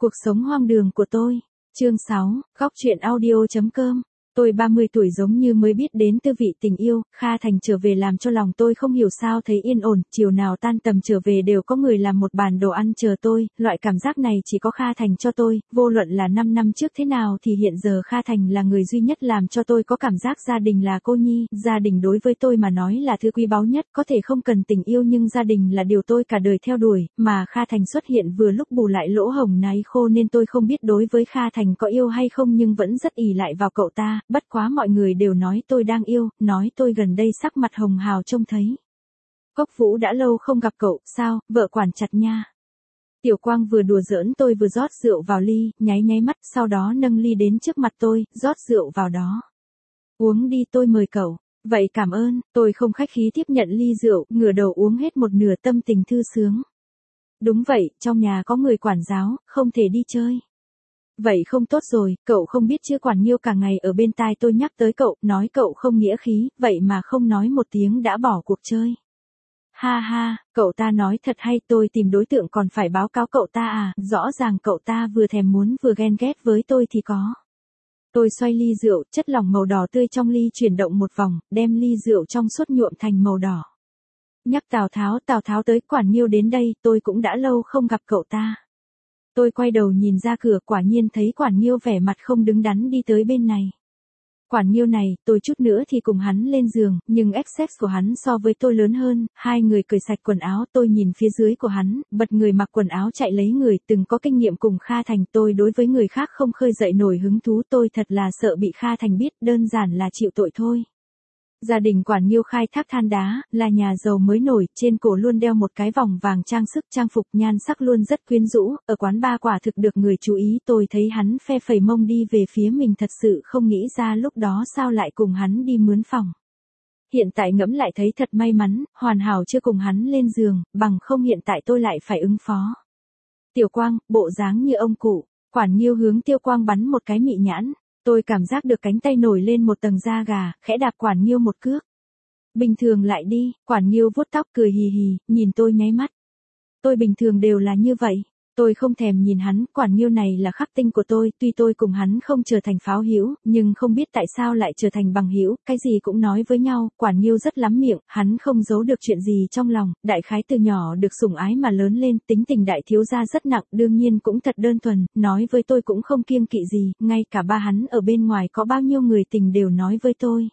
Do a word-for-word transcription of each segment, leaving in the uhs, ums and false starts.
Cuộc sống hoang đường của tôi. Chương sáu, góc truyện audio.com. Tôi ba mươi tuổi giống như mới biết đến tư vị tình yêu, Kha Thành trở về làm cho lòng tôi không hiểu sao thấy yên ổn, chiều nào tan tầm trở về đều có người làm một bàn đồ ăn chờ tôi, loại cảm giác này chỉ có Kha Thành cho tôi, vô luận là năm năm trước thế nào thì hiện giờ Kha Thành là người duy nhất làm cho tôi có cảm giác gia đình là cô nhi, gia đình đối với tôi mà nói là thứ quý báu nhất, có thể không cần tình yêu nhưng gia đình là điều tôi cả đời theo đuổi, mà Kha Thành xuất hiện vừa lúc bù lại lỗ hổng náy khô nên tôi không biết đối với Kha Thành có yêu hay không nhưng vẫn rất ỷ lại vào cậu ta. Bất quá mọi người đều nói tôi đang yêu, nói tôi gần đây sắc mặt hồng hào trông thấy. Cốc Vũ đã lâu không gặp cậu, sao, vợ quản chặt nha. Tiểu Quang vừa đùa giỡn tôi vừa rót rượu vào ly, nháy nháy mắt, sau đó nâng ly đến trước mặt tôi, rót rượu vào đó. Uống đi tôi mời cậu, vậy cảm ơn, tôi không khách khí tiếp nhận ly rượu, ngửa đầu uống hết một nửa tâm tình thư sướng. Đúng vậy, trong nhà có người quản giáo, không thể đi chơi. Vậy không tốt rồi, cậu không biết chứ Quản Nhiêu cả ngày ở bên tai tôi nhắc tới cậu, nói cậu không nghĩa khí, vậy mà không nói một tiếng đã bỏ cuộc chơi. Ha ha, cậu ta nói thật hay tôi tìm đối tượng còn phải báo cáo cậu ta à, rõ ràng cậu ta vừa thèm muốn vừa ghen ghét với tôi thì có. Tôi xoay ly rượu, chất lỏng màu đỏ tươi trong ly chuyển động một vòng, đem ly rượu trong suốt nhuộm thành màu đỏ. Nhắc Tào Tháo, Tào Tháo tới Quản Nhiêu đến đây, tôi cũng đã lâu không gặp cậu ta. Tôi quay đầu nhìn ra cửa quả nhiên thấy Quản Nhiêu vẻ mặt không đứng đắn đi tới bên này. Quản Nhiêu này, tôi chút nữa thì cùng hắn lên giường, nhưng ép xê của hắn so với tôi lớn hơn, hai người cởi sạch quần áo tôi nhìn phía dưới của hắn, bật người mặc quần áo chạy lấy người từng có kinh nghiệm cùng Kha Thành tôi đối với người khác không khơi dậy nổi hứng thú tôi thật là sợ bị Kha Thành biết đơn giản là chịu tội thôi. Gia đình Quản Nhiêu khai thác than đá, là nhà giàu mới nổi, trên cổ luôn đeo một cái vòng vàng trang sức trang phục nhan sắc luôn rất quyến rũ, ở quán bar quả thực được người chú ý tôi thấy hắn phe phẩy mông đi về phía mình thật sự không nghĩ ra lúc đó sao lại cùng hắn đi mướn phòng. Hiện tại ngẫm lại thấy thật may mắn, hoàn hảo chưa cùng hắn lên giường, bằng không hiện tại tôi lại phải ứng phó. Tiểu Quang, bộ dáng như ông cụ, Quản Nhiêu hướng Tiêu Quang bắn một cái mị nhãn. Tôi cảm giác được cánh tay nổi lên một tầng da gà, khẽ đạp Quản Nhiêu một cước. Bình thường lại đi, Quản Nhiêu vuốt tóc cười hì hì, nhìn tôi nháy mắt. Tôi bình thường đều là như vậy. Tôi không thèm nhìn hắn, Quản Nhiêu này là khắc tinh của tôi, tuy tôi cùng hắn không trở thành pháo hữu, nhưng không biết tại sao lại trở thành bằng hữu, cái gì cũng nói với nhau, Quản Nhiêu rất lắm miệng, hắn không giấu được chuyện gì trong lòng, đại khái từ nhỏ được sủng ái mà lớn lên, tính tình đại thiếu gia rất nặng, đương nhiên cũng thật đơn thuần, nói với tôi cũng không kiêng kỵ gì, ngay cả ba hắn ở bên ngoài có bao nhiêu người tình đều nói với tôi.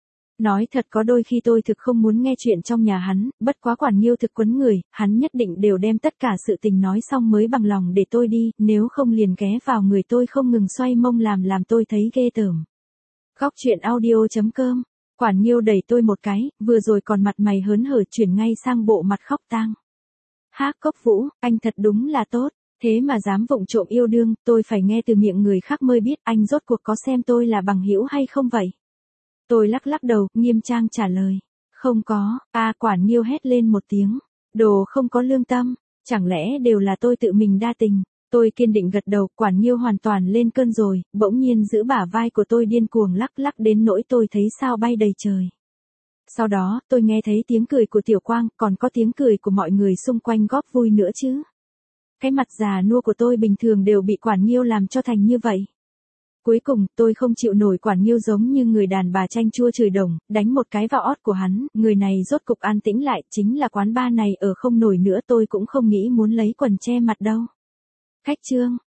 Nói thật có đôi khi tôi thực không muốn nghe chuyện trong nhà hắn, bất quá Quản Nhiêu thực quấn người, hắn nhất định đều đem tất cả sự tình nói xong mới bằng lòng để tôi đi, nếu không liền ghé vào người tôi không ngừng xoay mông làm làm tôi thấy ghê tởm. Góc truyện audio.com. Quản Nhiêu đẩy tôi một cái, vừa rồi còn mặt mày hớn hở chuyển ngay sang bộ mặt khóc tang. Hác Cốc Vũ, anh thật đúng là tốt, thế mà dám vụng trộm yêu đương, tôi phải nghe từ miệng người khác mới biết anh rốt cuộc có xem tôi là bằng hữu hay không vậy. Tôi lắc lắc đầu, nghiêm trang trả lời. Không có, a Quản Nhiêu hét lên một tiếng. Đồ không có lương tâm, chẳng lẽ đều là tôi tự mình đa tình. Tôi kiên định gật đầu, Quản Nhiêu hoàn toàn lên cơn rồi, bỗng nhiên giữ bả vai của tôi điên cuồng lắc lắc đến nỗi tôi thấy sao bay đầy trời. Sau đó, tôi nghe thấy tiếng cười của Tiểu Quang, còn có tiếng cười của mọi người xung quanh góp vui nữa chứ. Cái mặt già nua của tôi bình thường đều bị Quản Nhiêu làm cho thành như vậy. Cuối cùng, tôi không chịu nổi Quản Nhiêu giống như người đàn bà chanh chua chửi đồng, đánh một cái vào ót của hắn, người này rốt cục an tĩnh lại, chính là quán bar này ở không nổi nữa tôi cũng không nghĩ muốn lấy quần che mặt đâu. Khách trương,